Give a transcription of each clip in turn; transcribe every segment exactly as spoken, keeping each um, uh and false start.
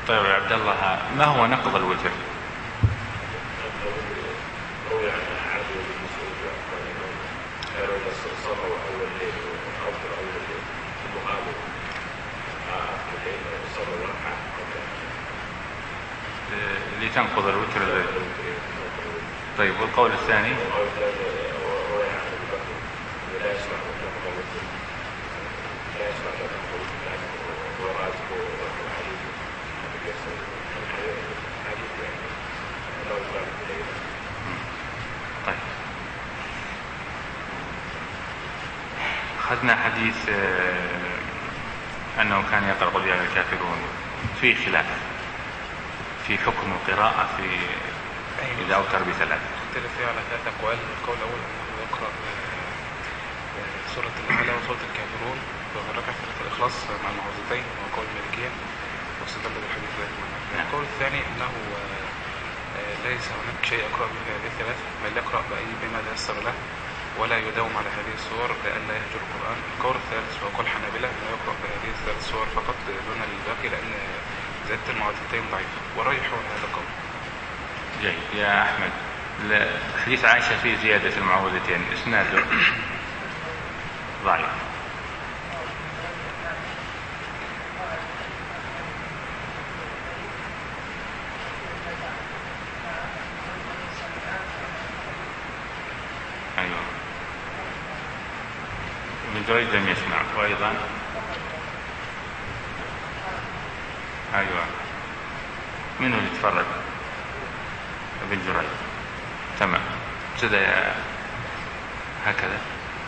طيب يا عبد الله، ما هو نقض الوتر؟ اللي تنقض الوتر. طيب والقول الثاني؟ طيب أخذنا حديث أنه كان يقرأ قل يا أيها الكافرون، في خلاف في حكم القراءة في إذا أوتر بثلاث. اختلف فيه على ثلاث أقوال. القول الأول أنه يقرأ سورة الأعلى وسورة الكافرون وركع سورة الإخلاص مع المعوذتين، وهو قول المالكية واستدل بالحديث ذلك. القول الثاني أنه ليس هناك شيء يقرأ به هذه الثلاث، بل يقرأ بأي بما تيسر له ولا يداوم على هذه الصور لئلا يهجر القرآن. القول الثالث وهو قول الحنابلة أنه يقرأ بهذه الثلاث صور فقط دون الباقي، لأن زيادة المعوذتين ضعيفة، والراجح هو هذا القول. جيد يا أحمد. حديث عائشة في زيادة المعوذتين إسناده ضعيف. أيوة، ابن جريج لم يسمع. وأيضا أيوة، منه اللي يتفرج؟ ابن جريج. تمام. ابتدى هكذا.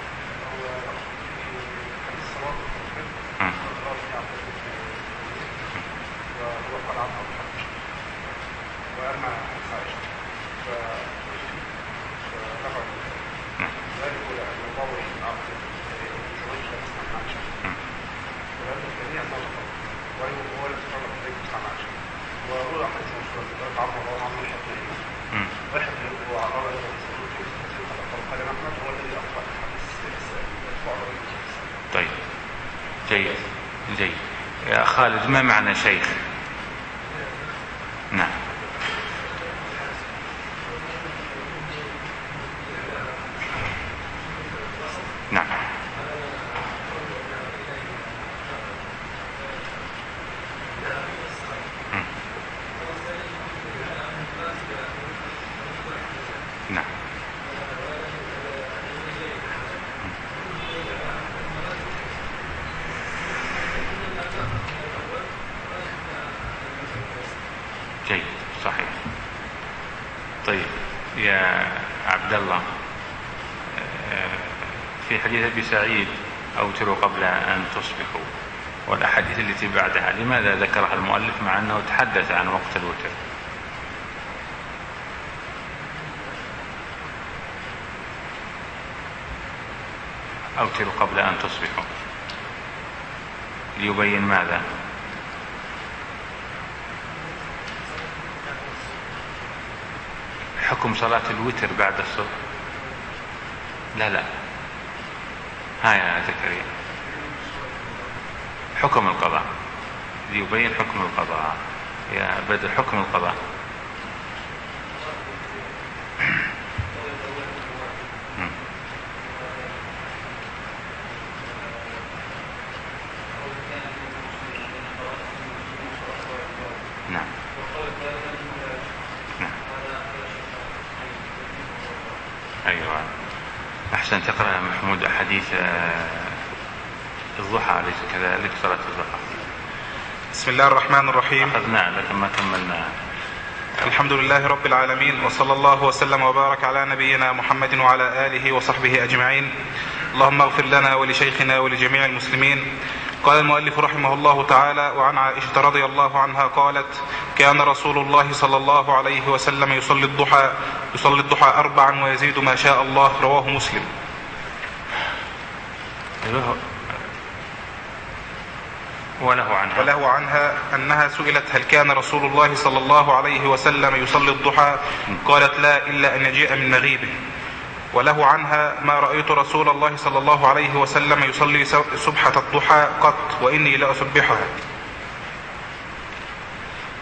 طيب جيد جيد يا خالد، ما معنى شيخ؟ نعم. نعم. نعم. جيد صحيح. طيب يا عبد الله، في حديث أبي سعيد أوتروا قبل أن تصبحوا والأحاديث التي بعدها، لماذا ذكرها المؤلف مع أنه تحدث عن وقت الوتر؟ أوتروا قبل أن تصبحوا ليبين ماذا؟ حكم صلاة الوتر بعد الصبح. لا لا، ها يا زكريا، حكم القضاء، ليبين حكم القضاء يا بدر، حكم القضاء. نعم. نعم. أيوة، أحسن. تقرأ يا محمود حديث الضحى، أليس كذلك؟ صلاة الضحى. بسم الله الرحمن الرحيم. أخذناه لكن ما كملنا. الحمد لله رب العالمين، وصلى الله وسلم وبارك على نبينا محمد وعلى آله وصحبه أجمعين. اللهم اغفر لنا ولشيخنا ولجميع المسلمين. قال المؤلف رحمه الله تعالى: وعن عائشة رضي الله عنها قالت: كان رسول الله صلى الله عليه وسلم يصلي الضحى يصلي الضحى أربعا ويزيد ما شاء الله. رواه مسلم. وله عنها, وله عنها أنها سئلت: هل كان رسول الله صلى الله عليه وسلم يصلي الضحى؟ قالت: لا، إلا أن يجيء من مغيبه. وله عنها: ما رأيت رسول الله صلى الله عليه وسلم يصلي سبحة الضحى قط، وإني لا أسبحها.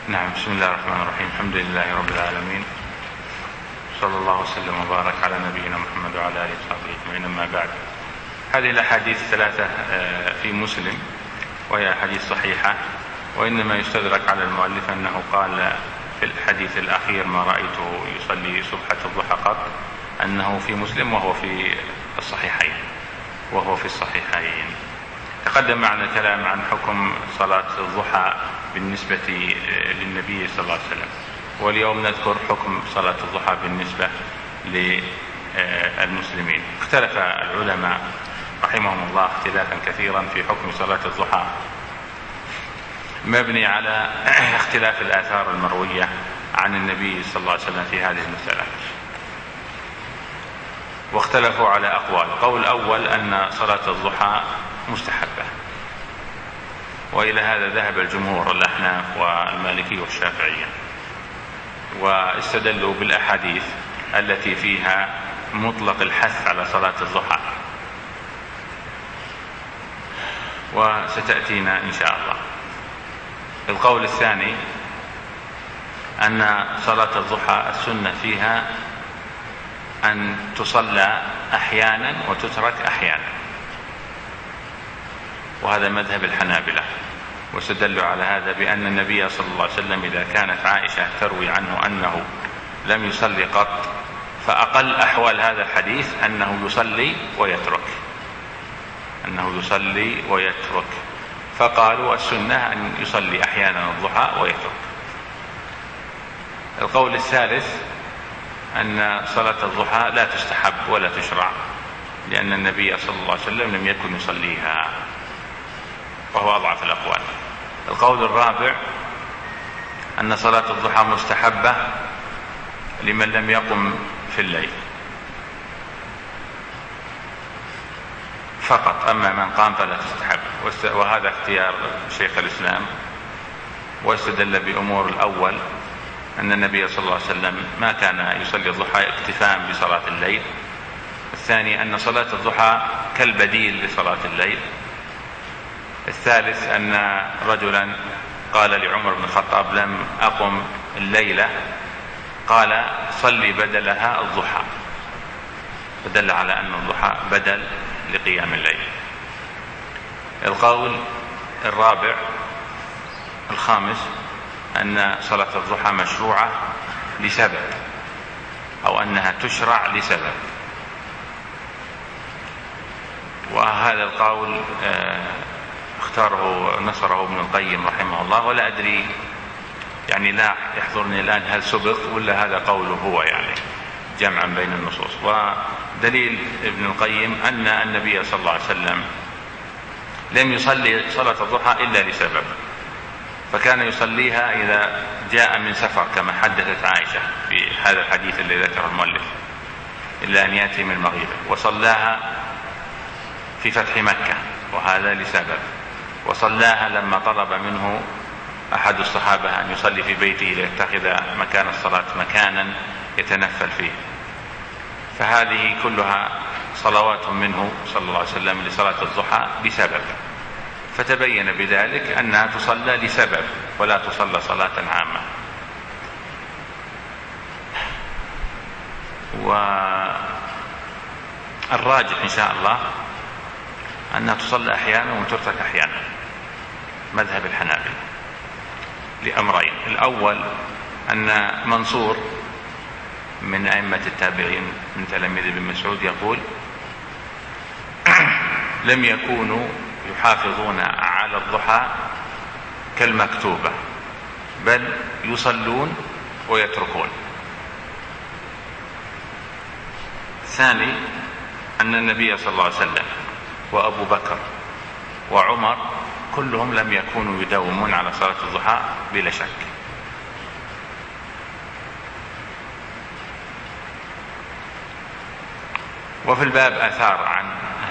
نعم. بسم الله الرحمن الرحيم. الحمد لله رب العالمين، صلى الله وسلم وبارك على نبينا محمد وعلى آله وصحبه أجمعين. أما بعد، هذه الأحاديث الثلاثة في مسلم وهي أحاديث صحيحة، وإنما يستدرك على المؤلف أنه قال في الحديث الأخير ما رأيته يصلي سبحة الضحى قط أنه في مسلم وهو في الصحيحين وهو في الصحيحين. تقدم معنا الكلام عن حكم صلاة الضحى بالنسبة للنبي صلى الله عليه وسلم، واليوم نذكر حكم صلاة الضحى بالنسبة للمسلمين. اختلف العلماء رحمهم الله اختلافا كثيرا في حكم صلاة الضحى، مبني على اختلاف الآثار المروية عن النبي صلى الله عليه وسلم في هذه المسألة، واختلفوا على أقوال. قول أول أن صلاة الضحى مستحبة، وإلى هذا ذهب الجمهور الأحناف والمالكي والشافعية، واستدلوا بالأحاديث التي فيها مطلق الحث على صلاة الضحى، وستأتينا إن شاء الله. القول الثاني أن صلاة الضحى السنة فيها أن تصلى أحيانا وتترك أحيانا، وهذا مذهب الحنابلة، واستدلوا على هذا بأن النبي صلى الله عليه وسلم إذا كانت عائشة تروي عنه أنه لم يصلي قط، فأقل أحوال هذا الحديث أنه يصلي ويترك أنه يصلي ويترك فقالوا السنة أن يصلي أحيانا الضحى ويترك. القول الثالث أن صلاة الضحى لا تستحب ولا تشرع، لأن النبي صلى الله عليه وسلم لم يكن يصليها، وهو أضعف الأقوال. القول الرابع أن صلاة الضحى مستحبة لمن لم يقم في الليل فقط، أما من قام فلا تستحب، وهذا اختيار شيخ الإسلام، واستدل بأمور الأول أن النبي صلى الله عليه وسلم ما كان يصلي الضحى اكتفاء بصلاة الليل. الثاني أن صلاة الضحى كالبديل لصلاة الليل. الثالث أن رجلا قال لعمر بن الخطاب لم أقم الليلة، قال صلي بدلها الضحى، فدل على أن الضحى بدل لقيام الليل. القول الرابع الخامس أن صلاة الضحى مشروعة لسبب، أو أنها تشرع لسبب، وهذا القول اختاره نصره ابن القيم رحمه الله، ولا أدري يعني لا يحضرني الآن هل سبق ولا هذا قوله هو، يعني جمعا بين النصوص. ودليل ابن القيم أن النبي صلى الله عليه وسلم لم يصلي صلاة الضحى إلا لسبب، فكان يصليها إذا جاء من سفر كما حدثت عائشة في هذا الحديث الذي ذكره المؤلف، إلا أن يأتي من المغيبة، وصلاها في فتح مكة وهذا لسبب، وصلاها لما طلب منه أحد الصحابة أن يصلي في بيته ليتخذ مكان الصلاة مكانا يتنفل فيه. فهذه كلها صلوات منه صلى الله عليه وسلم لصلاة الضحى بسبب، فتبين بذلك أنها تصلى لسبب ولا تصلى صلاة عامة. والراجح إن شاء الله أنها تصلى أحيانا وتترك أحيانا، مذهب الحنابلة، لأمرين. الأول أن منصور من أئمة التابعين من تلاميذ ابن مسعود يقول لم يكونوا يحافظون على الضحى كالمكتوبة، بل يصلون ويتركون. الثاني أن النبي صلى الله عليه وسلم وأبو بكر وعمر كلهم لم يكونوا يداومون على صلاة الضحى بلا شك. وفي الباب آثار عن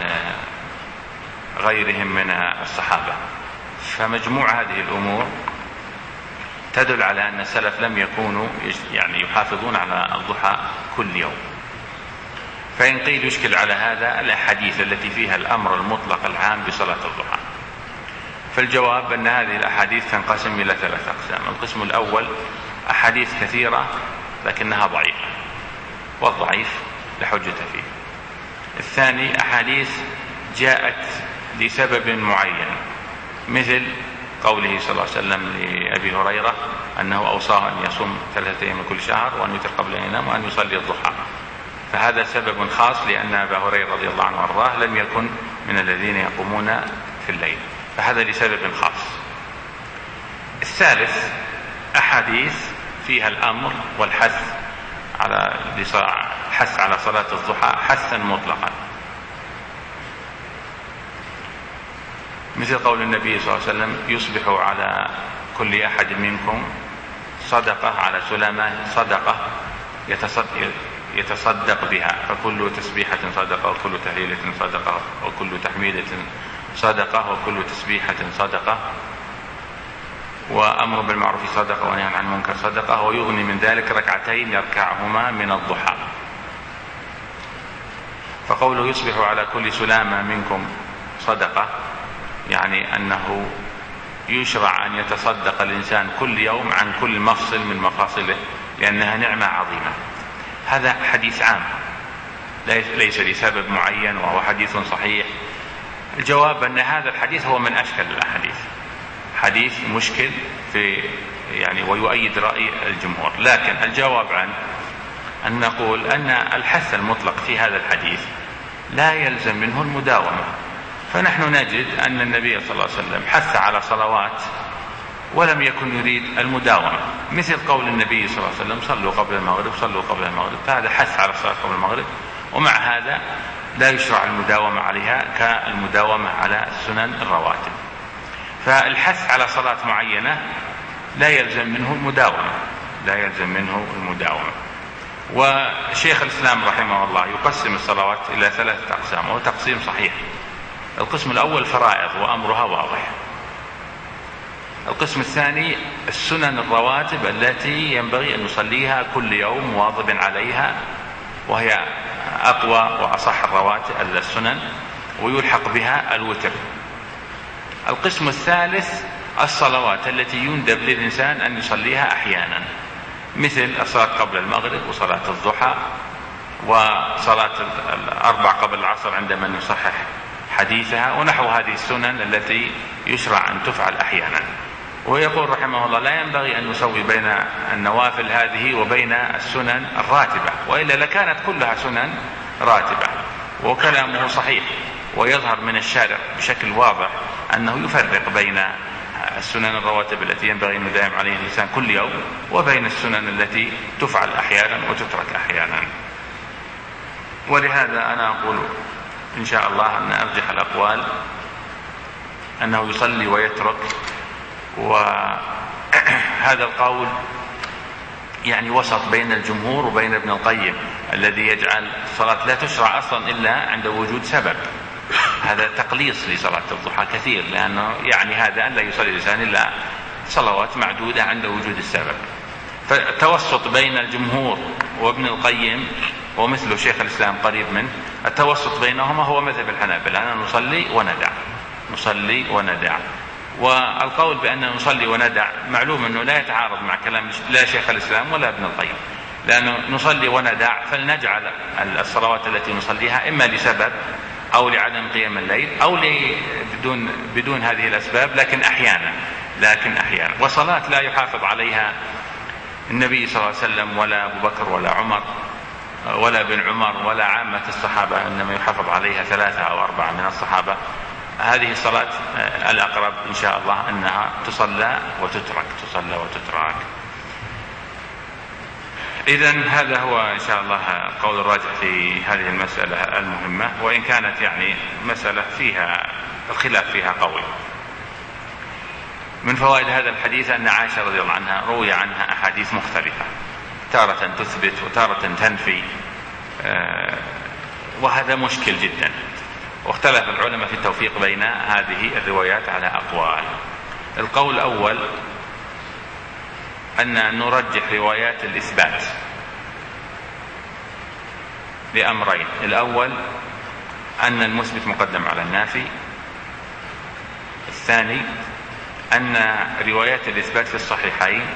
غيرهم من الصحابة، فمجموع هذه الأمور تدل على أن السلف لم يكونوا يعني يحافظون على الضحى كل يوم. فإن قيل يشكل على هذا الأحاديث التي فيها الأمر المطلق العام بصلاة الضحى، فالجواب أن هذه الأحاديث تنقسم إلى ثلاث أقسام. القسم الأول أحاديث كثيرة لكنها ضعيفة، والضعيف لا حجة فيه. الثاني أحاديث جاءت لسبب معين، مثل قوله صلى الله عليه وسلم لأبي هريرة أنه أوصاه أن يصوم ثلاثة أيام من كل شهر، وأن يوتر قبل أن ينام، وأن يصلي الضحى. فهذا سبب خاص، لأن أبا هريرة رضي الله عنه وارضاه لم يكن من الذين يقومون في الليل، فهذا لسبب خاص. الثالث أحاديث فيها الأمر والحث على حث على صلاة الضحى حثا مطلقا، مثل قول النبي صلى الله عليه وسلم: يصبح على كل أحد منكم صدقة، على سلامة صدقة يتصدق, يتصدق بها، فكل تسبيحة صدقة، وكل تهليلة صدقة، وكل تحميدة صدقة، وكل تسبيحة صدقة، وأمر بالمعروف صدقة، ونهي عن المنكر صدقة، ويغني من ذلك ركعتين يركعهما من الضحى. فقوله يصبح على كل سلامة منكم صدقة، يعني أنه يشرع أن يتصدق الإنسان كل يوم عن كل مفصل من مفاصله، لأنها نعمة عظيمة. هذا حديث عام ليس لسبب معين، وهو حديث صحيح. الجواب أن هذا الحديث هو من أشكل الأحاديث، حديث مشكل في يعني ويؤيد رأي الجمهور. لكن الجواب عنه أن نقول أن الحث المطلق في هذا الحديث لا يلزم منه المداومة. فنحن نجد أن النبي صلى الله عليه وسلم حث على صلوات ولم يكن يريد المداومة، مثل قول النبي صلى الله عليه وسلم: صلوا قبل المغرب، صلوا قبل المغرب. فهذا حث على الصلاة قبل المغرب، ومع هذا لا يشرع المداومة عليها كالمداومة على السنن الرواتب. فالحث على صلاة معينة لا يلزم منه المداومة، لا يلزم منه المداومة. وشيخ الإسلام رحمه الله يقسم الصلوات إلى ثلاثة أقسام، وهو تقسيم صحيح. القسم الأول فرائض وأمرها واضح. القسم الثاني السنن الرواتب التي ينبغي أن نصليها كل يوم مواظب عليها، وهي أقوى وأصح الرواتب السنن، ويلحق بها الوتر. القسم الثالث الصلوات التي يندب للإنسان أن يصليها أحيانا، مثل الصلاة قبل المغرب، وصلاة الضحى، وصلاة الأربع قبل العصر عندما نصحح حديثها، ونحو هذه السنن التي يشرع أن تفعل أحيانا. ويقول رحمه الله: لا ينبغي أن نسوي بين النوافل هذه وبين السنن الراتبة، وإلا لكانت كلها سنن راتبة. وكلامه صحيح، ويظهر من الشارع بشكل واضح أنه يفرق بين السنن الرواتب التي ينبغي أن يداوم عليها الإنسان كل يوم، وبين السنن التي تفعل أحيانا وتترك أحيانا. ولهذا أنا أقول إن شاء الله أن أرجح الأقوال أنه يصلي ويترك، وهذا القول يعني وسط بين الجمهور وبين ابن القيم الذي يجعل الصلاة لا تشرع أصلا إلا عند وجود سبب. هذا تقليص لصلاة الضحى كثير، لأنه يعني هذا أن لا يصلي الإنسان إلا صلوات معدودة عند وجود السبب. فالتوسط بين الجمهور وابن القيم ومثله شيخ الإسلام قريب منه، التوسط بينهما هو مذهب الحنابلة، أننا نصلي وندع، نصلي وندع. والقول بأننا نصلي وندع معلوم أنه لا يتعارض مع كلام لا شيخ الإسلام ولا ابن القيم، لأنه نصلي وندع، فلنجعل الصلوات التي نصليها إما لسبب أو لعدم قيام الليل أو بدون بدون هذه الأسباب، لكن أحيانا لكن أحيانا وصلاة لا يحافظ عليها النبي صلى الله عليه وسلم ولا أبو بكر ولا عمر ولا ابن عمر ولا عامة الصحابة، إنما يحافظ عليها ثلاثة أو أربعة من الصحابة. هذه الصلاة الأقرب إن شاء الله أنها تصلى وتترك، تصلى وتترك. إذن هذا هو إن شاء الله قول الراجح في هذه المسألة المهمة، وإن كانت يعني مسألة فيها الخلاف فيها قوي. من فوائد هذا الحديث أن عائشة رضي الله عنها روي عنها أحاديث مختلفة، تارة تثبت وتارة تنفي، وهذا مشكل جدا. واختلف العلماء في التوفيق بين هذه الروايات على أقوال. القول الأول أن نرجح روايات الإثبات لأمرين: الأول أن المثبت مقدم على النافي، الثاني أن روايات الإثبات في الصحيحين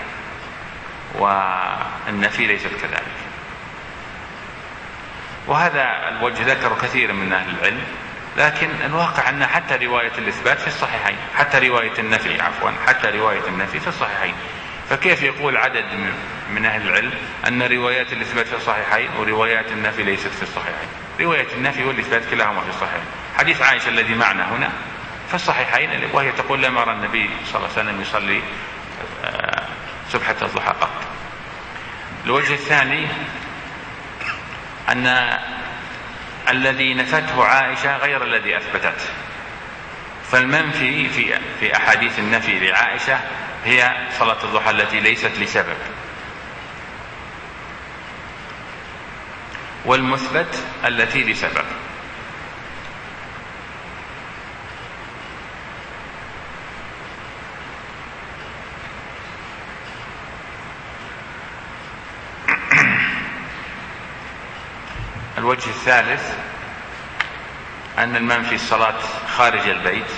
والنفي ليست كذلك، وهذا الوجه ذكر كثير من أهل العلم، لكن الواقع أن حتى رواية الإثبات في الصحيحين، حتى رواية النفي عفوا حتى رواية النفي في الصحيحين. فكيف يقول عدد من أهل العلم أن روايات الإثبات في الصحيحين وروايات النفي ليست في الصحيحين؟ رواية النفي والإثبات كلاهما في الصحيحين. حديث عائشة الذي معنا هنا في الصحيحين، وهي تقول لم أرى النبي صلى الله عليه وسلم يصلي سبحة الضحى قط. الوجه الثاني أن الذي نفته عائشة غير الذي أثبتته، فالمنفي في في أحاديث النفي لعائشة هي صلاة الضحى التي ليست لسبب، والمثبت التي لسبب. الوجه الثالث أن المنفي الصلاة خارج البيت،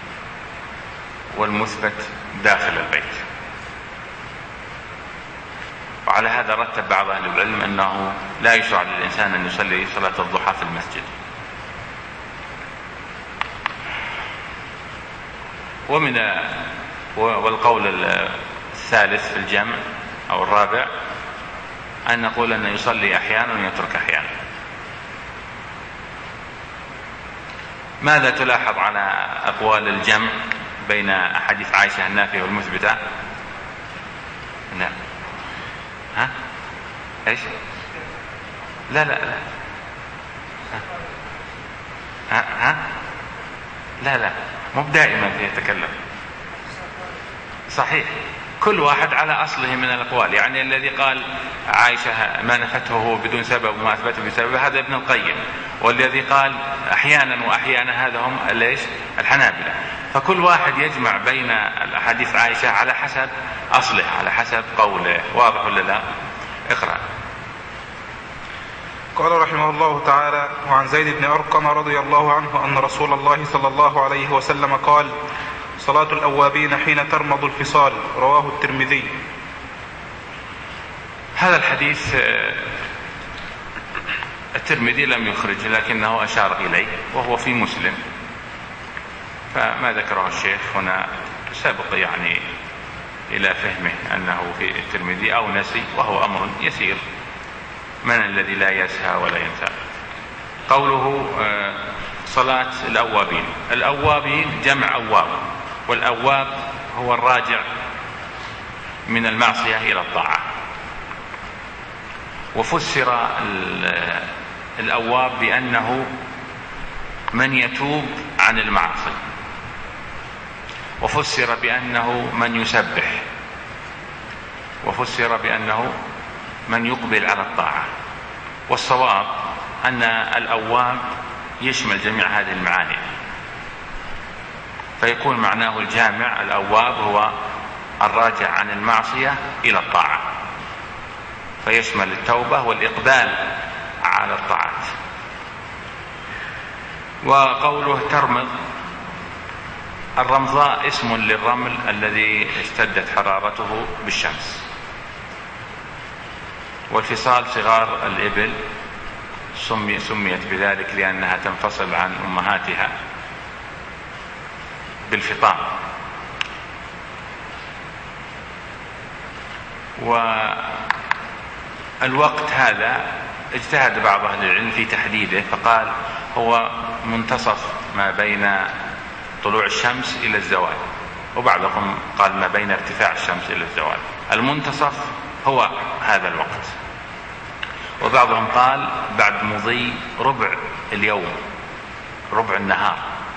والمثبت داخل البيت. وعلى هذا رتب بعض أهل العلم أنه لا يشرع للإنسان أن يصلي صلاة الضحى في المسجد. ومن والقول الثالث في الجمع أو الرابع أن نقول أنه يصلي أحيانا ويترك أحيانا. ماذا تلاحظ على أقوال الجمع بين أحاديث عائشة النافية والمثبتة؟ نعم. ها؟ إيش؟ لا لا لا. ها؟ ها؟ لا لا، مو دائما يتكلم. صحيح، كل واحد على أصله من الأقوال. يعني الذي قال عائشة ما نفته هو بدون سبب وما أثبته بسبب هذا ابن القيم، والذي قال أحيانا وأحيانا هذا هم ليش الحنابلة. فكل واحد يجمع بين الأحاديث عائشة على حسب أصله، على حسب قوله. واضح ولا لا؟ اقرأ. قال رحمه الله تعالى: وعن زيد بن أرقم رضي الله عنه أن رسول الله صلى الله عليه وسلم قال: صلاة الأوابين حين ترمض الفصال. رواه الترمذي. هذا الحديث الترمذي لم يخرج، لكنه أشار إليه وهو في مسلم، فما ذكره الشيخ هنا سابق يعني إلى فهمه أنه في الترمذي أو نسي، وهو أمر يسير. من الذي لا يسهى ولا ينسى؟ قوله صلاة الأوابين. الأوابين جمع أواب، والأواب هو الراجع من المعصية إلى الطاعة. وفسر الأواب بأنه من يتوب عن المعاصي، وفسر بأنه من يسبح، وفسر بأنه من يقبل على الطاعة. والصواب أن الأواب يشمل جميع هذه المعاني، فيكون معناه الجامع. الأواب هو الراجع عن المعصية إلى الطاعة، فيشمل التوبة والإقبال على الطاعات. وقوله ترمض، الرمضاء اسم للرمل الذي اشتدت حرارته بالشمس. والفصال صغار الإبل سمي سميت بذلك لأنها تنفصل عن أمهاتها بالفطام. والوقت هذا اجتهد بعض أهل العلم في تحديده، فقال هو منتصف ما بين طلوع الشمس إلى الزوال، وبعضهم قال ما بين ارتفاع الشمس إلى الزوال. المنتصف هو هذا الوقت. وبعضهم قال بعد مضي ربع اليوم، ربع النهار.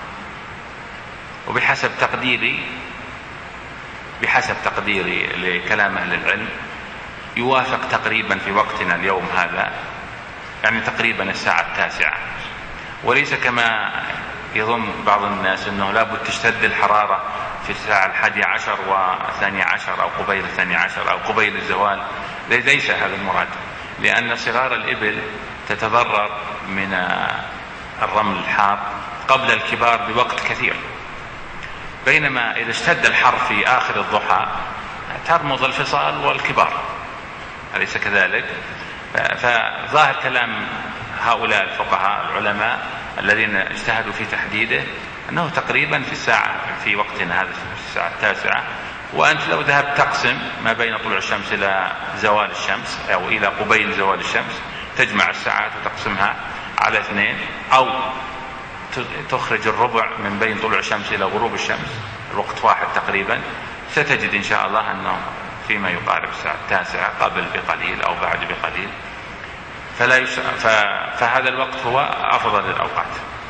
وبحسب تقديري بحسب تقديري لكلام أهل العلم يوافق تقريبا في وقتنا اليوم هذا، يعني تقريبا الساعة التاسعة. وليس كما يظن بعض الناس أنه لابد تشتد الحرارة في الساعة الحادية عشر والثانية عشر أو قبيل الثانية عشر أو قبيل الزوال. ليس هذا المراد، لأن صغار الإبل تتضرر من الرمل الحار قبل الكبار بوقت كثير. بينما إذا اشتد الحر في آخر الضحى ترمض الفصال والكبار، أليس كذلك؟ فظاهر كلام هؤلاء الفقهاء العلماء الذين اجتهدوا في تحديده أنه تقريبا في الساعة في وقتنا هذا في الساعة التاسعة. وأنت لو ذهبت تقسم ما بين طلوع الشمس إلى زوال الشمس أو إلى قبيل زوال الشمس، تجمع الساعات وتقسمها على اثنين، أو تخرج الربع من بين طلوع الشمس إلى غروب الشمس، الوقت واحد تقريبا، ستجد إن شاء الله أنه فيما يقارب الساعة التاسعة قبل بقليل أو بعد بقليل. فلا يش... ف... فهذا الوقت هو أفضل الأوقات.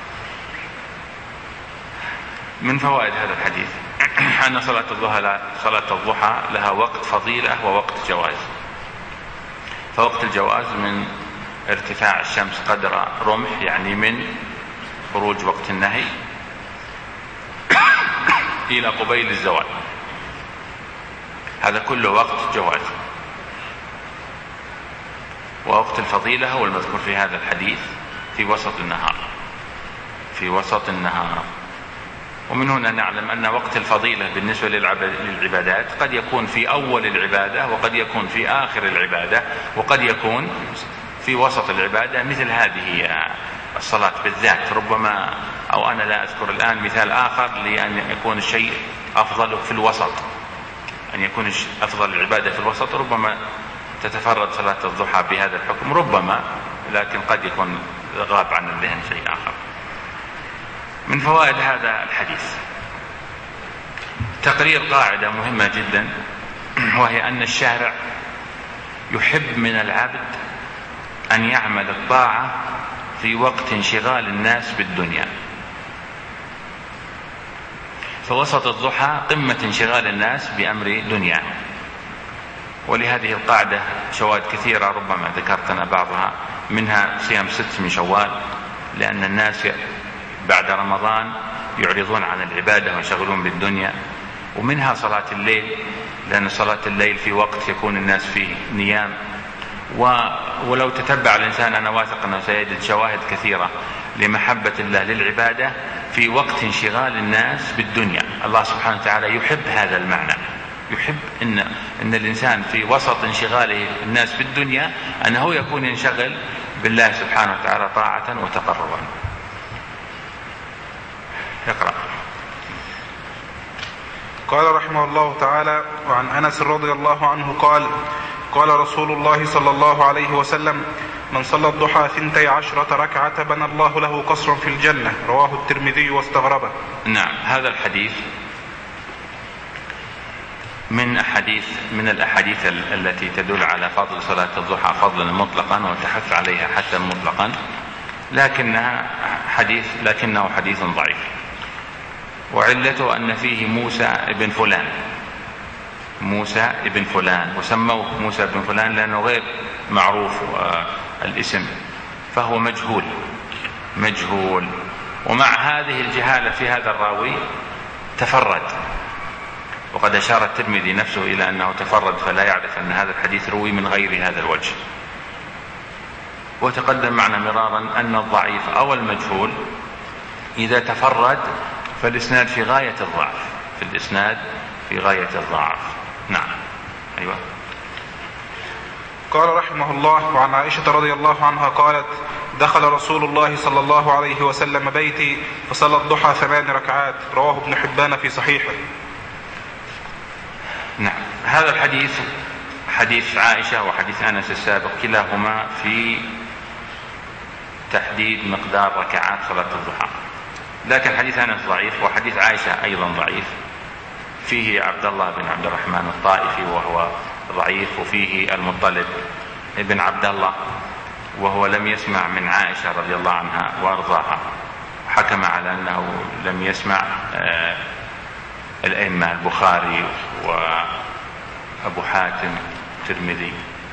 من فوائد هذا الحديث أن صلاة الضحى صلاة الضحى لها وقت فضيلة ووقت جواز. فوقت الجواز من ارتفاع الشمس قدر رمح، يعني من خروج وقت النهي إلى قبيل الزوال، هذا كله وقت جواز. ووقت الفضيلة هو المذكور في هذا الحديث في وسط النهار، في وسط النهار. ومن هنا نعلم أن وقت الفضيلة بالنسبة للعبادات قد يكون في أول العبادة، وقد يكون في آخر العبادة، وقد يكون في وسط العبادة، مثل هذه الصلاة بالذات. ربما أو أنا لا أذكر الآن مثال آخر لأن يكون الشيء أفضل في الوسط، أن يكون أفضل العبادة في الوسط. ربما تتفرد صلاة الضحى بهذا الحكم، ربما، لكن قد يكون غاب عن الذهن شيء آخر. من فوائد هذا الحديث تقرير قاعدة مهمة جدا، وهي أن الشارع يحب من العبد أن يعمل الطاعة في وقت انشغال الناس بالدنيا. فوسط الضحى قمة انشغال الناس بأمر دنيا. ولهذه القاعدة شواهد كثيرة ربما ذكرتنا بعضها، منها صيام ست من شوال، لأن الناس بعد رمضان يعرضون عن العبادة ويشغلون بالدنيا. ومنها صلاة الليل، لأن صلاة الليل في وقت يكون الناس فيه نيام. ولو تتبع الإنسان أنا واثق أنه سيجد شواهد كثيرة لمحبة الله للعبادة في وقت انشغال الناس بالدنيا. الله سبحانه وتعالى يحب هذا المعنى، يحب إن, إن الإنسان في وسط انشغاله الناس بالدنيا أنه يكون ينشغل بالله سبحانه وتعالى طاعة وتقربا. يقرأ. قال رحمه الله تعالى: وعن أنس رضي الله عنه قال: قال رسول الله صلى الله عليه وسلم: من صلى الضحى ثنتي عشرة ركعة بنى الله له قصرا في الجنة. رواه الترمذي واستغربه. نعم، هذا الحديث من أحاديث من الأحاديث التي تدل على فضل صلاة الضحى فضلا مطلقا وتحث عليها حتى مطلقا، لكنها حديث لكنه حديث ضعيف. وعلته أن فيه موسى ابن فلان موسى ابن فلان وسموه موسى ابن فلان لأنه غير معروف الاسم، فهو مجهول مجهول ومع هذه الجهالة في هذا الراوي تفرد، وقد أشار الترمذي نفسه إلى أنه تفرد فلا يعرف أن هذا الحديث روي من غير هذا الوجه. وتقدم معنا مرارا أن الضعيف أو المجهول إذا تفرد فالإسناد في غاية الضعف في الإسناد في غاية الضعف. نعم. أيوة. قال رحمه الله: وعن عائشة رضي الله عنها قالت: دخل رسول الله صلى الله عليه وسلم بيتي فصلى الضحى ثمان ركعات. رواه ابن حبان في صحيحه. نعم، هذا الحديث حديث عائشة وحديث أنس السابق كلاهما في تحديد مقدار ركعات صلاة الضحى، لكن حديث أنس ضعيف وحديث عائشة أيضا ضعيف. فيه عبد الله بن عبد الرحمن الطائفي وهو ضعيف، وفيه المطلب ابن عبد الله وهو لم يسمع من عائشة رضي الله عنها وأرضاها، حكم على أنه لم يسمع آه الأئمة البخاري وأبو حاتم الترمذي،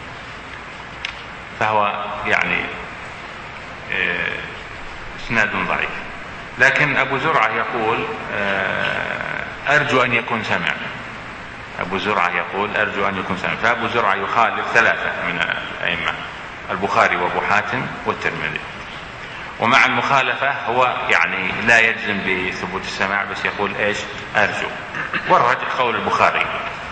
فهو يعني آه اسناد ضعيف. لكن أبو زرعة يقول آه أرجو أن يكون سمع أبو زرعة يقول أرجو أن يكون سمع فأبو زرعة يخالف ثلاثة من الأئمة: البخاري وأبو حاتم والترمذي. ومع المخالفة هو يعني لا يجزم بثبوت السماع، بس يقول إيش أرجو. والراجح قول البخاري.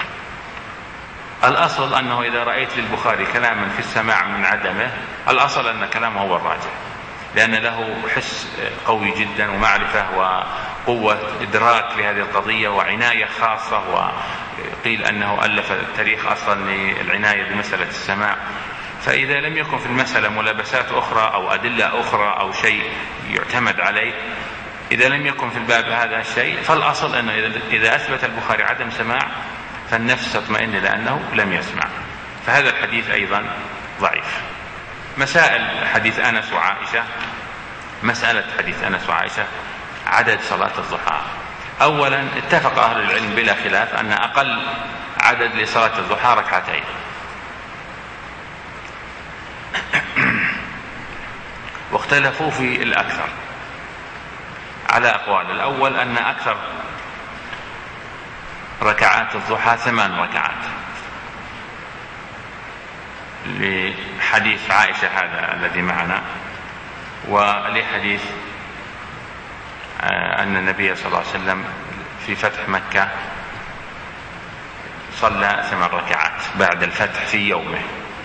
الأصل أنه إذا رأيت للبخاري كلاما في السماع من عدمه، الأصل أن كلامه هو الراجح، لأن له حس قوي جدا ومعرفة وقوة إدراك لهذه القضية وعناية خاصة، وقيل أنه ألف التاريخ أصلا للعناية بمسألة السماع. فإذا لم يكن في المسألة ملابسات أخرى أو أدلة أخرى أو شيء يعتمد عليه، إذا لم يكن في الباب هذا الشيء، فالأصل أنه إذا أثبت البخاري عدم سماع فالنفس تطمئن لأنه لم يسمع. فهذا الحديث أيضا ضعيف. مسائل حديث أنس وعائشة. مسألة حديث أنس وعائشة عدد صلاة الضحى. أولا اتفق أهل العلم بلا خلاف أن أقل عدد لصلاة الضحى ركعتين، واختلفوا في الأكثر على أقوال. الأول أن أكثر ركعات الضحى ثمان ركعات، لحديث عائشة هذا الذي معنا، ولحديث أن النبي صلى الله عليه وسلم في فتح مكة صلى ثمان ركعات بعد الفتح في يومه.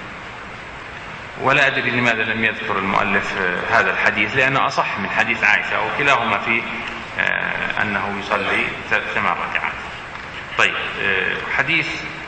ولا أدري لماذا لم يذكر المؤلف هذا الحديث، لأنه أصح من حديث عائشة، وكلاهما فيه أنه يصلي ثمان ركعات. طيب، حديث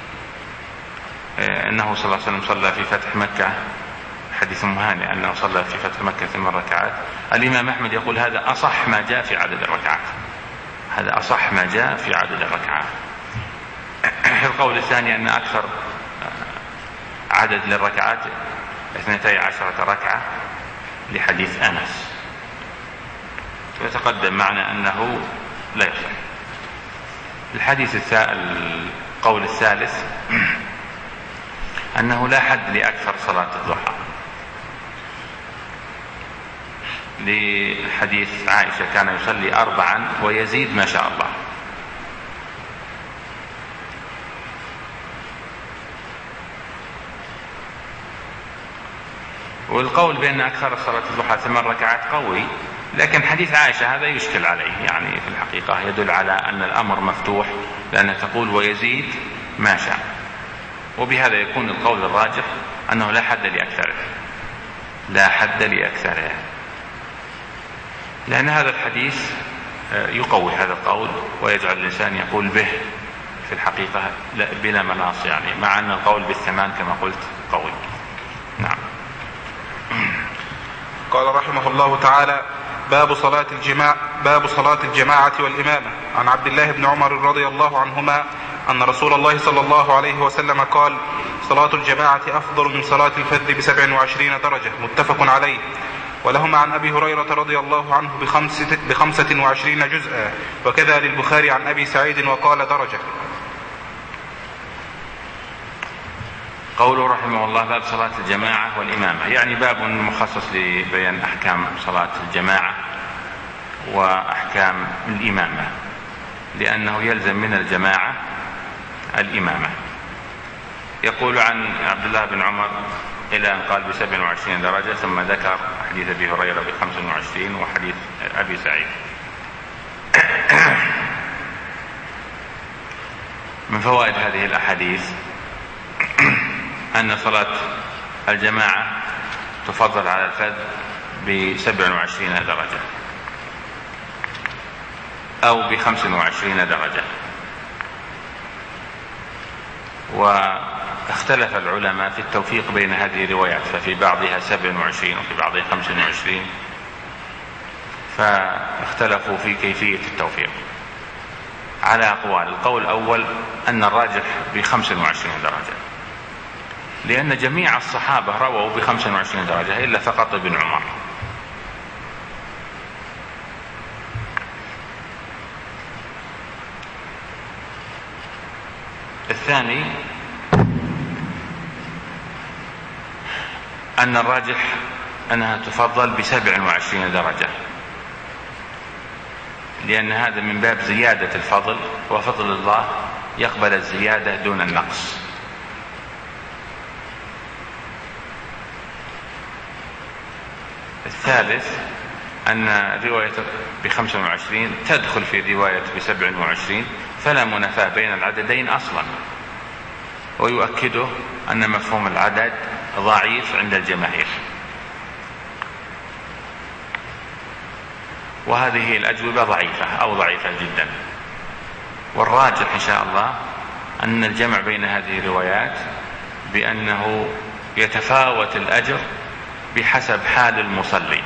أنه صلى الله عليه وسلم صلى في فتح مكة، حديث مهانئ أنه صلى في فتح مكة ثمان ركعات، الإمام أحمد يقول هذا أصح ما جاء في عدد الركعات، هذا أصح ما جاء في عدد الركعات. القول الثاني أن أكثر عدد للركعات اثنتي عشرة ركعة لحديث أنس، ويتقدم معنا أنه لا يصح. الحديث القول الثالث أنه لا حد لأكثر صلاة الضحى، لحديث عائشة كان يصلي أربعا ويزيد ما شاء الله. والقول بأن أكثر صلاة الضحى ثمان ركعات قوي، لكن حديث عائشة هذا يشكل عليه، يعني في الحقيقة يدل على أن الأمر مفتوح، لأنها تقول ويزيد ما شاء، وبهذا يكون القول الراجح أنه لا حد لأكثره، لا حد لأكثره، لأن هذا الحديث يقوي هذا القول ويجعل الإنسان يقول به في الحقيقة بلا مناص، يعني مع أن القول بالثمان كما قلت قوي. نعم. قال رحمه الله تعالى: باب صلاة الجماعة باب صلاة الجماعة والإمامة. عن عبد الله بن عمر رضي الله عنهما أن رسول الله صلى الله عليه وسلم قال: صلاة الجماعة أفضل من صلاة الفذ بسبع وعشرين درجة، متفق عليه. ولهما عن أبي هريرة رضي الله عنه بخمسة, بخمسة وعشرين جزءا، وكذا للبخاري عن أبي سعيد وقال درجة. قوله رحمه الله: باب صلاة الجماعة والإمامة، يعني باب مخصص لبيان أحكام صلاة الجماعة وأحكام الإمامة، لأنه يلزم من الجماعة الإمامة. يقول عن عبد الله بن عمر إلى أن قال بسبع وعشرين درجة، ثم ذكر حديث أبي هريرة بخمس وعشرين وحديث أبي سعيد. من فوائد هذه الأحاديث أن صلاة الجماعة تفضل على الفذ بسبع وعشرين درجة أو بخمس وعشرين درجة. واختلف العلماء في التوفيق بين هذه الروايات، ففي بعضها سبع وعشرين وفي بعضها خمس وعشرين، فاختلفوا في كيفية التوفيق على أقوال. القول الأول أن الراجح بخمس وعشرين درجة، لأن جميع الصحابة رووا بخمس وعشرين درجة إلا فقط ابن عمر. الثاني أن الراجح أنها تفضل بسبع وعشرين درجة، لأن هذا من باب زيادة الفضل، وفضل الله يقبل الزيادة دون النقص. الثالث أن رواية بخمسة وعشرين تدخل في رواية بسبع وعشرين، فلا منافاة بين العددين أصلا. ويؤكده أن مفهوم العدد ضعيف عند الجماهير. وهذه الأجوبة ضعيفة أو ضعيفة جدا. والراجح إن شاء الله أن الجمع بين هذه الروايات بأنه يتفاوت الأجر بحسب حال المصلي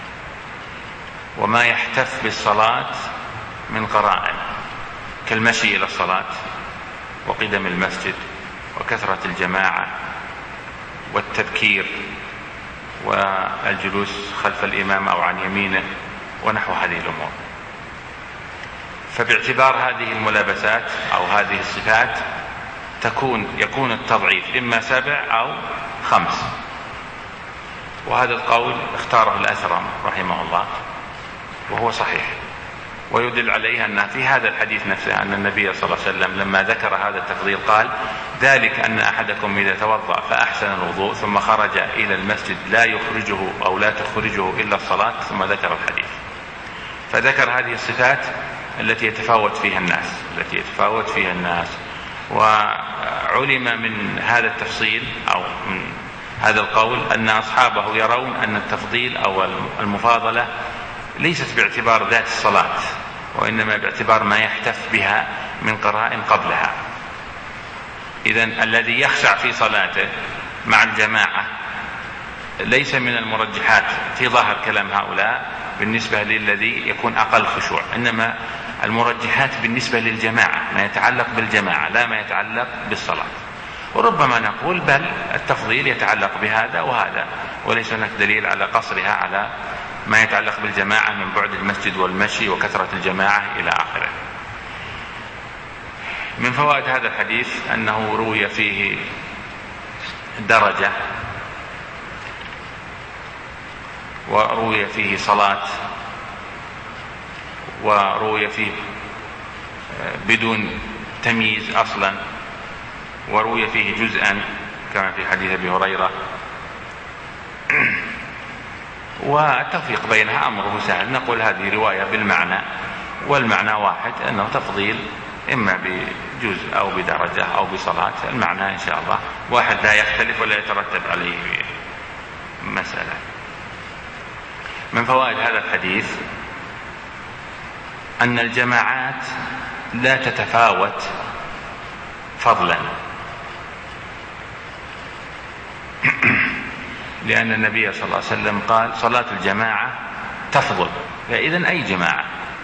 وما يحتف بالصلاة من قرائن، كالمشي إلى الصلاة وقدم المسجد وكثرة الجماعة والتبكير والجلوس خلف الإمام أو عن يمينه ونحو هذه الأمور. فباعتبار هذه الملابسات أو هذه الصفات تكون يكون التضعيف إما سبع أو خمس. وهذا القول اختاره الأثرم رحمه الله وهو صحيح، ويدل عليه أن في هذا الحديث نفسه أن النبي صلى الله عليه وسلم لما ذكر هذا التفضيل قال: ذلك أن أحدكم إذا توضأ فأحسن الوضوء ثم خرج إلى المسجد لا يخرجه أو لا تخرجه إلا الصلاة، ثم ذكر الحديث. فذكر هذه الصفات التي يتفاوت فيها الناس التي يتفاوت فيها الناس وعلم من هذا التفصيل أو من هذا القول أن أصحابه يرون أن التفضيل أو المفاضلة ليست باعتبار ذات الصلاة، وإنما باعتبار ما يحتف بها من قرائن قبلها. إذن الذي يخشع في صلاته مع الجماعة ليس من المرجحات في ظاهر كلام هؤلاء بالنسبة للذي يكون أقل خشوع، إنما المرجحات بالنسبة للجماعة ما يتعلق بالجماعة لا ما يتعلق بالصلاة. وربما نقول بل التفضيل يتعلق بهذا وهذا، وليس هناك دليل على قصرها على ما يتعلق بالجماعة من بعد المسجد والمشي وكثرة الجماعة إلى آخره. من فوائد هذا الحديث أنه روي فيه درجة، وروي فيه صلاة، وروي فيه بدون تمييز أصلا، وروي فيه جزءا كما في حديث أبي هريرة. والتوفيق بينها أمره سهل، نقول هذه رواية بالمعنى والمعنى واحد، أنه تفضيل إما بجزء أو بدرجة أو بصلاة، المعنى إن شاء الله واحد لا يختلف ولا يترتب عليه مسألة. من فوائد هذا الحديث أن الجماعات لا تتفاوت فضلا، لأن النبي صلى الله عليه وسلم قال: صلاة الجماعة تفضل، فإذن أي جماعة.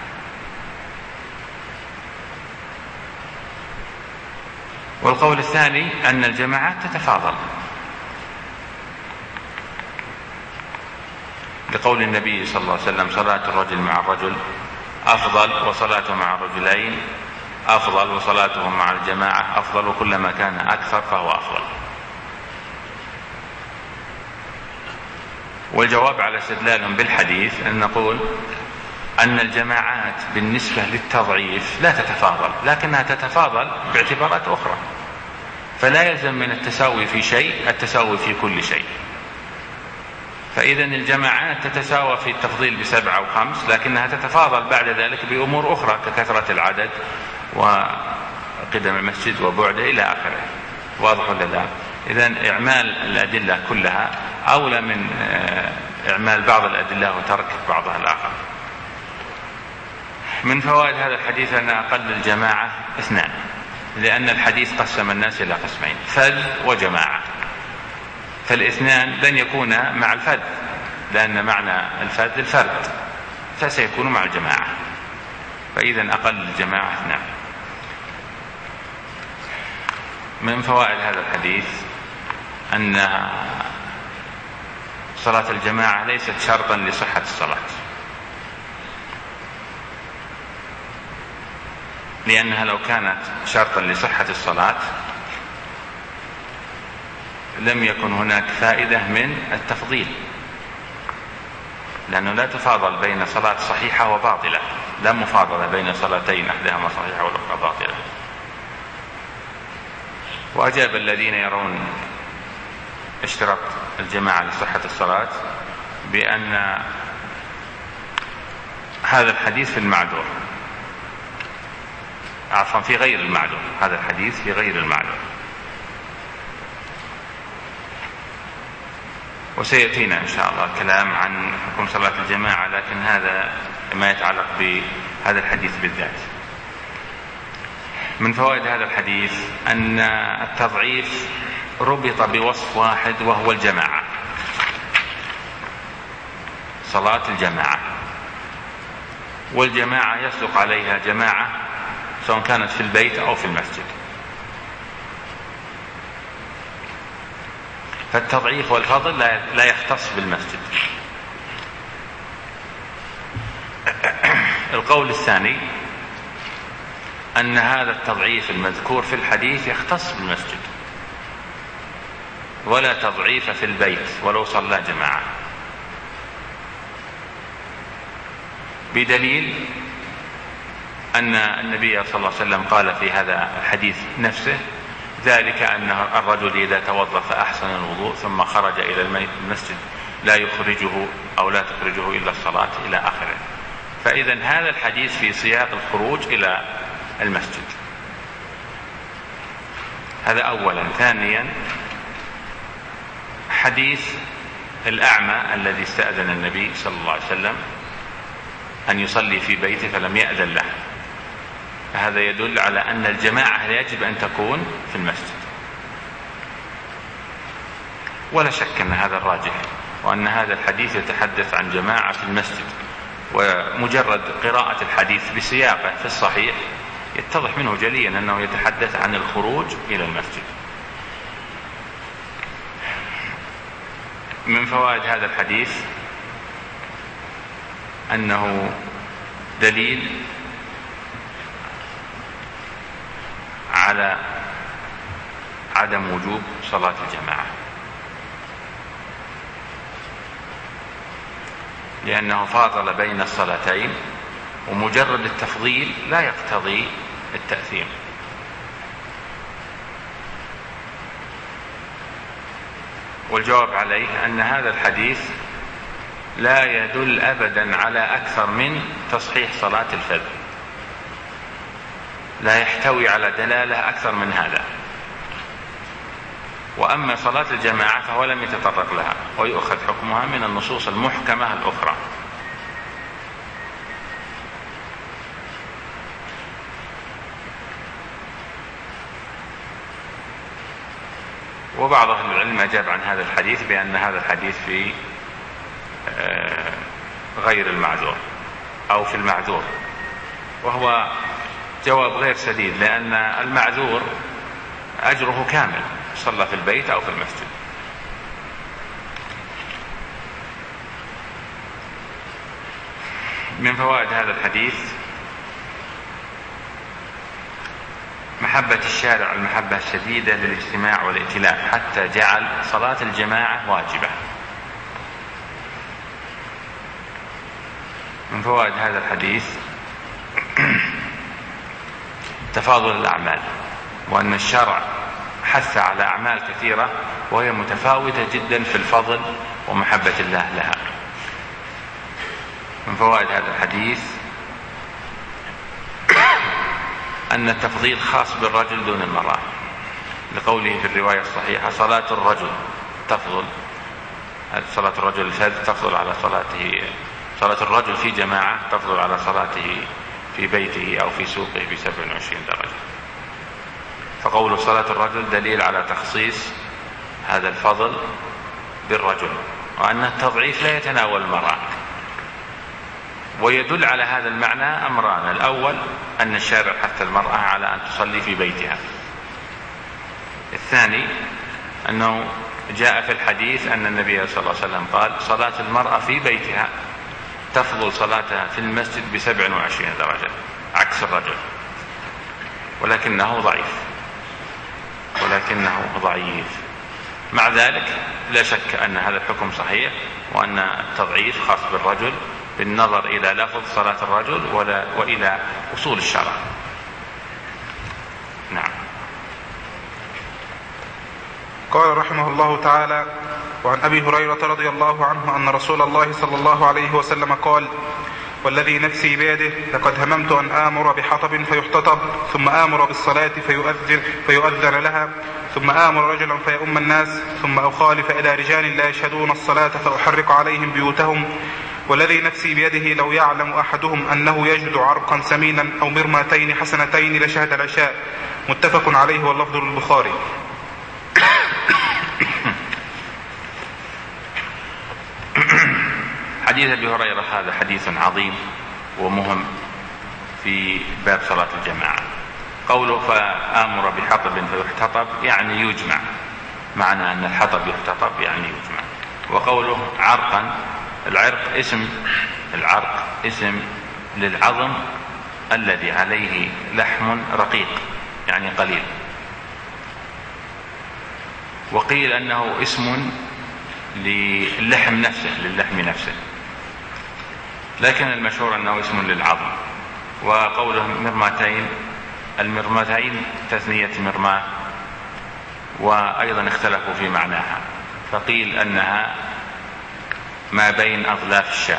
والقول الثاني أن الجماعات تتفاضل، لقول النبي صلى الله عليه وسلم: صلاة الرجل مع الرجل أفضل، وصلاته مع الرجلين أفضل، وصلاته مع الجماعة أفضل، وكلما كان أكثر فهو أفضل. والجواب على استدلالهم بالحديث أن نقول أن الجماعات بالنسبة للتضعيف لا تتفاضل، لكنها تتفاضل باعتبارات أخرى، فلا يلزم من التساوي في شيء التساوي في كل شيء. فإذا الجماعات تتساوى في التفضيل بسبعة أو خمس، لكنها تتفاضل بعد ذلك بأمور أخرى ككثرة العدد وقدم المسجد وبعده إلى آخره. واضح ولا لا؟ إذن إعمال الأدلة كلها أولى من إعمال بعض الأدلة وترك بعضها الآخر. من فوائد هذا الحديث أن أقل الجماعة اثنان، لأن الحديث قسم الناس إلى قسمين: فذ وجماعة. فالاثنان لن يكون مع الفذ، لأن معنى الفذ الفرد، فسيكون مع الجماعة، فإذا أقل الجماعة اثنان. من فوائد هذا الحديث أن صلاة الجماعة ليست شرطا لصحة الصلاة، لأنها لو كانت شرطا لصحة الصلاة لم يكن هناك فائدة من التفضيل، لأنه لا تفاضل بين صلاة صحيحة وباطلة، لا مفاضلة بين صلاتين أحدهما صحيحة والأخرى باطلة. وأجاب الذين يرون اشتراط الجماعة لصحة الصلاة بأن هذا الحديث في المعذور، عفوا في غير المعذور، هذا الحديث في غير المعذور. وسيأتينا إن شاء الله الكلام عن حكم صلاة الجماعة، لكن هذا ما يتعلق بهذا الحديث بالذات. من فوائد هذا الحديث أن التضعيف ربط بوصف واحد وهو الجماعة، صلاة الجماعة، والجماعة يصدق عليها جماعة سواء كانت في البيت أو في المسجد. فالتضعيف والفضل لا يختص بالمسجد. القول الثاني أن هذا التضعيف المذكور في الحديث يختص بالمسجد، ولا تضعيف في البيت ولو صلى جماعة، بدليل أن النبي صلى الله عليه وسلم قال في هذا الحديث نفسه: ذلك أن الرجل إذا توضأ فأحسن الوضوء ثم خرج إلى المسجد لا يخرجه أو لا تخرجه إلا الصلاة إلى آخره. فإذا هذا الحديث في سياق الخروج إلى المسجد. هذا أولا. ثانيا، حديث الأعمى الذي استأذن النبي صلى الله عليه وسلم أن يصلي في بيته فلم يأذن له، فهذا يدل على أن الجماعة يجب أن تكون في المسجد، ولا شك أن هذا الراجح، وأن هذا الحديث يتحدث عن جماعة في المسجد، ومجرد قراءة الحديث بسياقه في الصحيح يتضح منه جليا أنه يتحدث عن الخروج إلى المسجد. من فوائد هذا الحديث أنه دليل على عدم وجوب صلاة الجماعة، لأنه فاضل بين الصلاتين، ومجرد التفضيل لا يقتضي التأثيم. والجواب عليه أن هذا الحديث لا يدل أبدا على أكثر من تصحيح صلاة الفجر، لا يحتوي على دلالة أكثر من هذا. وأما صلاة الجماعة فهو لم يتطرق لها، ويؤخذ حكمها من النصوص المحكمة الأخرى. وبعض أهل العلم أجاب عن هذا الحديث بأن هذا الحديث في غير المعذور أو في المعذور، وهو جواب غير سديد، لأن المعذور أجره كامل صلى في البيت أو في المسجد. من فوائد هذا الحديث محبة الشارع المحبة الشديدة للاجتماع والائتلاف، حتى جعل صلاة الجماعة واجبة. من فوائد هذا الحديث تفاضل الأعمال، وأن الشرع حث على أعمال كثيرة وهي متفاوتة جدا في الفضل ومحبة الله لها. من فوائد هذا الحديث أن التفضيل خاص بالرجل دون المرأة، لقوله في الرواية الصحيحة: صلاة الرجل تفضل، صلاة الرجل الفذ تفضل على صلاته، صلاة الرجل في جماعة تفضل على صلاته في بيته أو في سوقه ب سبع وعشرين درجة. فقول صلاة الرجل دليل على تخصيص هذا الفضل بالرجل، وأن التضعيف لا يتناول المرأة. ويدل على هذا المعنى أمران: الأول أن الشارع حث المرأة على أن تصلي في بيتها. الثاني أنه جاء في الحديث أن النبي صلى الله عليه وسلم قال: صلاة المرأة في بيتها تفضل صلاتها في المسجد ب سبع وعشرين درجة، عكس الرجل، ولكنه ضعيف ولكنه ضعيف مع ذلك لا شك أن هذا الحكم صحيح، وأن التضعيف خاص بالرجل بالنظر إلى لفظ صلاة الرجل ولا وإلى أصول الشرع. نعم. قال رحمه الله تعالى: وعن أبي هريرة رضي الله عنه أن رسول الله صلى الله عليه وسلم قال: والذي نفسي بيده لقد هممت أن آمر بحطب فيحتطب ثم آمر بالصلاة فيؤذن, فيؤذن لها ثم آمر رجلا فيؤم الناس ثم أخالف إلى رجال لا يشهدون الصلاة فأحرق عليهم بيوتهم والذي نفسي بيده لو يعلم أحدهم أنه يجد عرقا سمينا أو مرمتين حسنتين لشهد العشاء. متفق عليه واللفظ للبخاري. حديث أبي هريرة هذا حديث عظيم ومهم في باب صلاة الجماعة. قوله فآمر بحطب فيحتطب يعني يجمع، معنى أن الحطب يحتطب يعني يجمع. وقوله عرقا، العرق اسم العرق اسم للعظم الذي عليه لحم رقيق يعني قليل. وقيل أنه اسم للحم نفسه للحم نفسه، لكن المشهور أنه اسم للعظم. وقوله مرمتين، المرمتين تثنية مرماة، وأيضا اختلفوا في معناها، فقيل أنها ما بين أظلاف الشاة،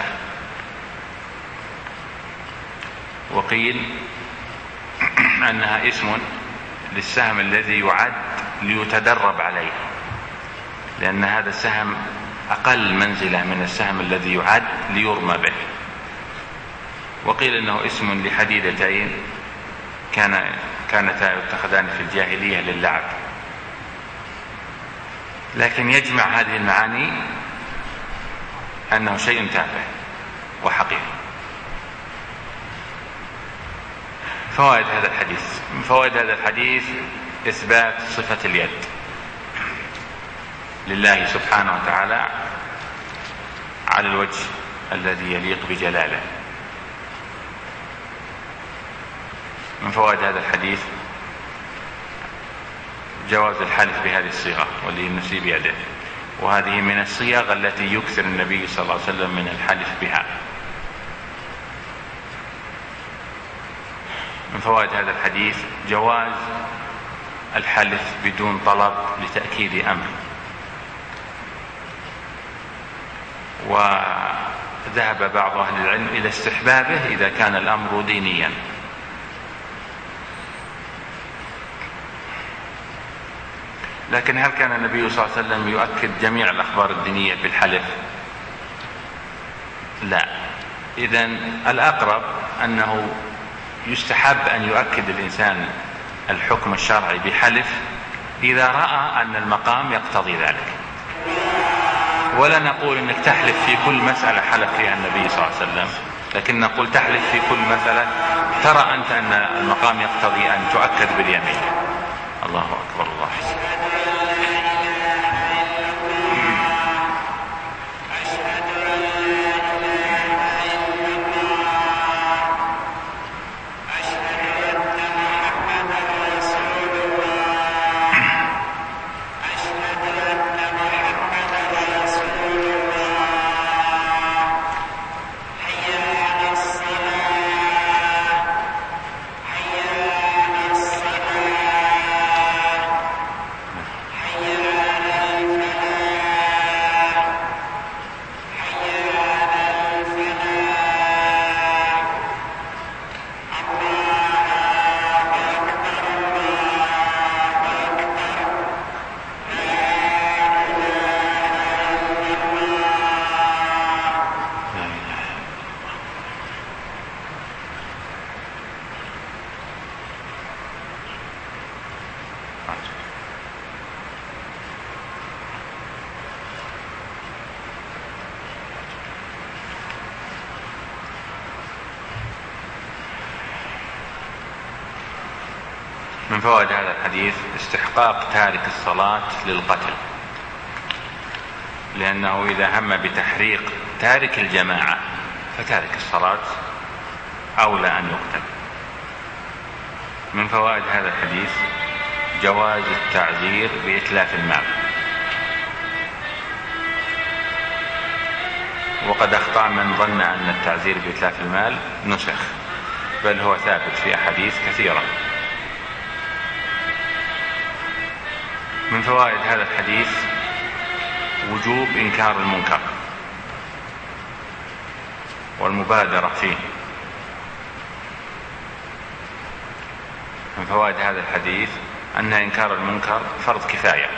وقيل أنها اسم للسهم الذي يعد ليتدرب عليه، لأن هذا السهم أقل منزلة من السهم الذي يعد ليرمى به. وقيل أنه اسم لحديدتين كان كانتا يتخذان في الجاهلية للعب. لكن يجمع هذه المعاني أنه شيء تافه وحقيقي. فوائد هذا الحديث، من فوائد هذا الحديث إثبات صفة اليد لله سبحانه وتعالى على الوجه الذي يليق بجلاله. من فوائد هذا الحديث جواز الحلف بهذه الصيغة واللي نفسي بيده، وهذه من الصيغ التي يكثر النبي صلى الله عليه وسلم من الحلف بها. من فوائد هذا الحديث جواز الحلف بدون طلب لتأكيد أمر، وذهب بعض أهل العلم إلى استحبابه إذا كان الأمر دينيا. لكن هل كان النبي صلى الله عليه وسلم يؤكد جميع الأخبار الدينية بالحلف؟ لا. إذن الأقرب أنه يستحب أن يؤكد الإنسان الحكم الشرعي بحلف إذا رأى أن المقام يقتضي ذلك، ولا نقول إنك تحلف في كل مسألة حلف فيها النبي صلى الله عليه وسلم، لكن نقول تحلف في كل مسألة ترى أنت أن المقام يقتضي أن تؤكد باليمين. الله أكبر، الله حسن. من فوائد هذا الحديث استحقاق تارك الصلاة للقتل، لأنه إذا هم بتحريق تارك الجماعة فتارك الصلاة أولى أن يقتل. من فوائد هذا الحديث جواز التعزير بإتلاف المال، وقد أخطأ من ظن أن التعزير بإتلاف المال نسخ، بل هو ثابت في أحاديث كثيرة. من فوائد هذا الحديث وجوب إنكار المنكر، والمبادرة فيه. من فوائد هذا الحديث أن إنكار المنكر فرض كفاية،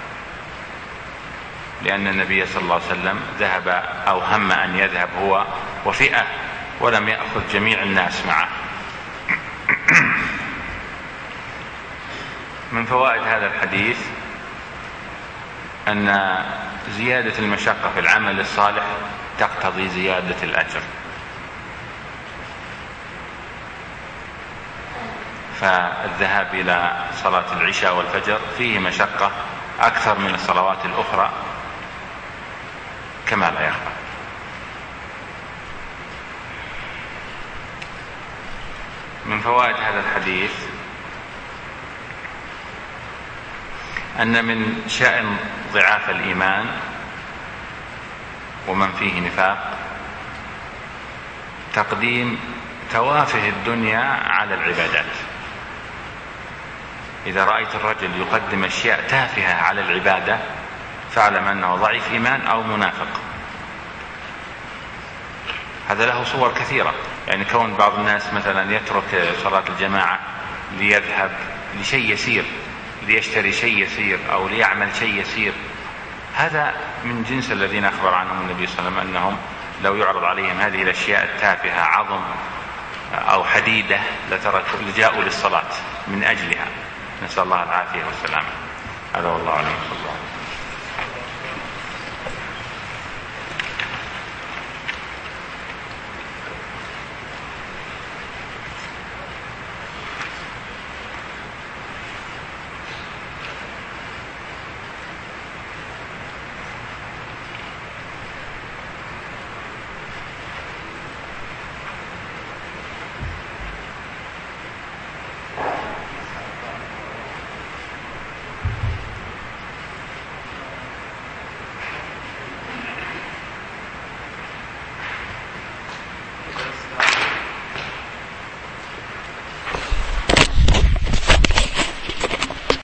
لأن النبي صلى الله عليه وسلم ذهب أو هم أن يذهب هو وفئة ولم يأخذ جميع الناس معه. من فوائد هذا الحديث أن زيادة المشقة في العمل الصالح تقتضي زيادة الأجر، فالذهاب إلى صلاة العشاء والفجر فيه مشقة أكثر من الصلوات الأخرى كما لا يخفى. من فوائد هذا الحديث أن من شأن ضعاف الإيمان ومن فيه نفاق تقديم توافه الدنيا على العبادات. إذا رأيت الرجل يقدم أشياء تافهة على العبادة فاعلم أنه ضعيف إيمان أو منافق. هذا له صور كثيرة، يعني كون بعض الناس مثلا يترك صلاة الجماعة ليذهب لشيء يسير، ليشتري شيء يسير أو ليعمل شيء يسير، هذا من جنس الذين أخبر عنهم النبي صلى الله عليه وسلم أنهم لو يعرض عليهم هذه الأشياء التافهة عظم أو حديدة لتركوا لجاءوا للصلاة من أجلها. نسأل الله العافية والسلامة. هذا والله أعلم.